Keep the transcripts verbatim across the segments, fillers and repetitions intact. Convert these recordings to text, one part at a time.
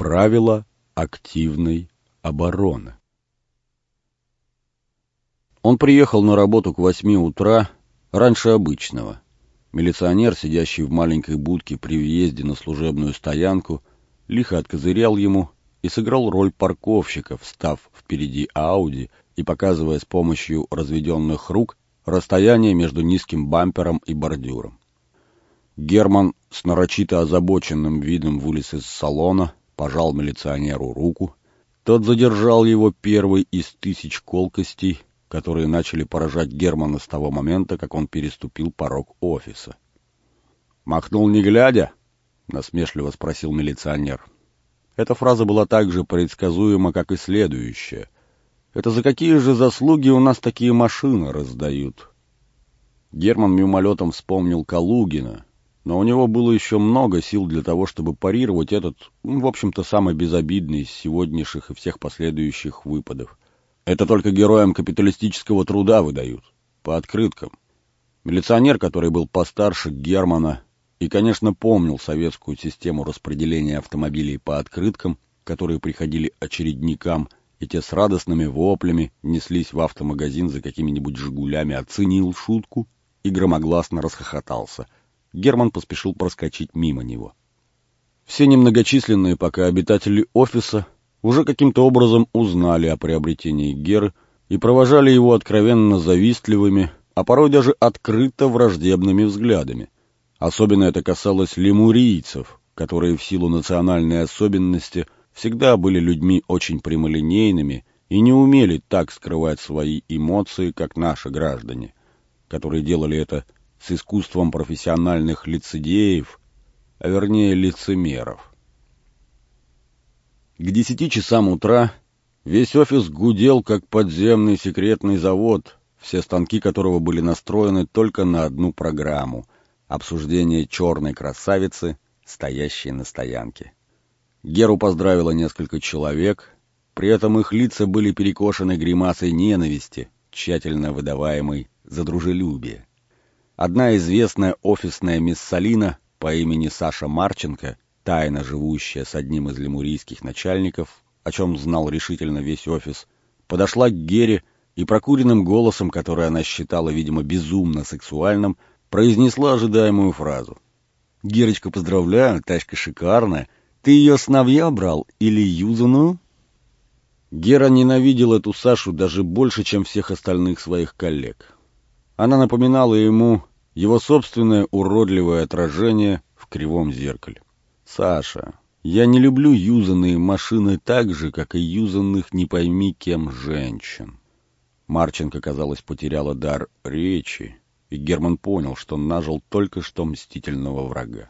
Правила активной обороны. Он приехал на работу к восьми утра, раньше обычного. Милиционер, сидящий в маленькой будке при въезде на служебную стоянку, лихо откозырял ему и сыграл роль парковщика, встав впереди Ауди и показывая с помощью разведенных рук расстояние между низким бампером и бордюром. Герман с нарочито озабоченным видом вылез из салона, пожал милиционеру руку. Тот задержал его первый из тысяч колкостей, которые начали поражать Германа с того момента, как он переступил порог офиса. «Махнул не глядя?» — насмешливо спросил милиционер. Эта фраза была так же предсказуема, как и следующая. «Это за какие же заслуги у нас такие машины раздают?» Герман мимолетом вспомнил Калугина, но у него было еще много сил для того, чтобы парировать этот, в общем-то, самый безобидный из сегодняшних и всех последующих выпадов. Это только героям капиталистического труда выдают, по открыткам. Милиционер, который был постарше Германа и, конечно, помнил советскую систему распределения автомобилей по открыткам, которые приходили очередникам, и те с радостными воплями неслись в автомагазин за какими-нибудь «Жигулями», оценил шутку и громогласно расхохотался. Герман поспешил проскочить мимо него. Все немногочисленные пока обитатели офиса уже каким-то образом узнали о приобретении Геры и провожали его откровенно завистливыми, а порой даже открыто враждебными взглядами. Особенно это касалось лемурийцев, которые в силу национальной особенности всегда были людьми очень прямолинейными и не умели так скрывать свои эмоции, как наши граждане, которые делали это с искусством профессиональных лицедеев, а вернее лицемеров. К десяти часам утра весь офис гудел, как подземный секретный завод, все станки которого были настроены только на одну программу — обсуждение черной красавицы, стоящей на стоянке. Геру поздравило несколько человек, при этом их лица были перекошены гримасой ненависти, тщательно выдаваемой за дружелюбие. Одна известная офисная миссалина по имени Саша Марченко, тайно живущая с одним из лемурийских начальников, о чем знал решительно весь офис, подошла к Гере и прокуренным голосом, который она считала, видимо, безумно сексуальным, произнесла ожидаемую фразу. «Герочка, поздравляю, тачка шикарная. Ты ее с новья брал или юзаную?» Гера ненавидел эту Сашу даже больше, чем всех остальных своих коллег. Она напоминала ему его собственное уродливое отражение в кривом зеркале. «Саша, я не люблю юзанные машины так же, как и юзанных не пойми кем женщин». Марченко, казалось, потеряла дар речи, и Герман понял, что нажил только что мстительного врага.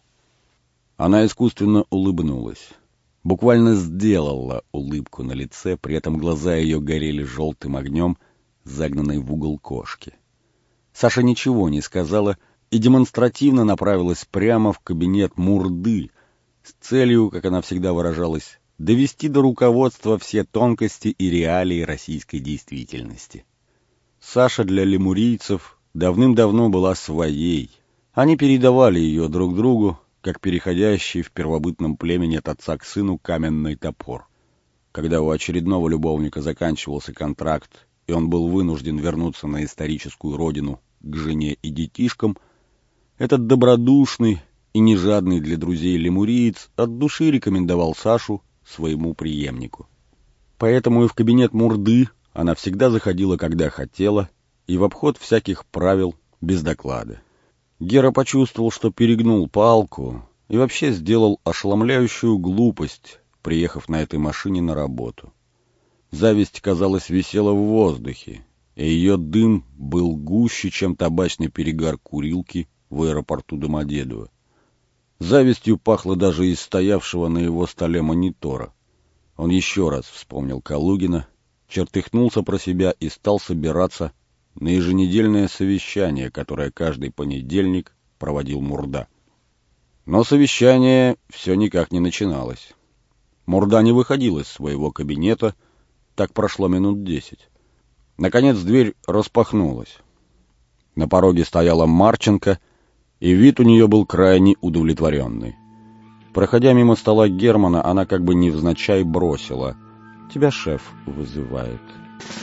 Она искусственно улыбнулась. Буквально сделала улыбку на лице, при этом глаза ее горели желтым огнем, загнанной в угол кошки. Саша ничего не сказала и демонстративно направилась прямо в кабинет Мурды с целью, как она всегда выражалась, довести до руководства все тонкости и реалии российской действительности. Саша для лемурийцев давным-давно была своей. Они передавали ее друг другу, как переходящий в первобытном племени от отца к сыну каменный топор. Когда у очередного любовника заканчивался контракт, и он был вынужден вернуться на историческую родину к жене и детишкам, этот добродушный и нежадный для друзей лемуриец от души рекомендовал Сашу своему преемнику. Поэтому и в кабинет Мурды она всегда заходила, когда хотела, и в обход всяких правил, без доклада. Гера почувствовал, что перегнул палку, и вообще сделал ошеломляющую глупость, приехав на этой машине на работу. Зависть, казалось, висела в воздухе, и ее дым был гуще, чем табачный перегар курилки в аэропорту Домодедово. Завистью пахло даже из стоявшего на его столе монитора. Он еще раз вспомнил Калугина, чертыхнулся про себя и стал собираться на еженедельное совещание, которое каждый понедельник проводил Мурда. Но совещание все никак не начиналось. Мурда не выходил из своего кабинета, так прошло минут десять. Наконец дверь распахнулась. На пороге стояла Марченко, и вид у нее был крайне удовлетворенный. Проходя мимо стола Германа, она как бы невзначай бросила: «Тебя шеф вызывает».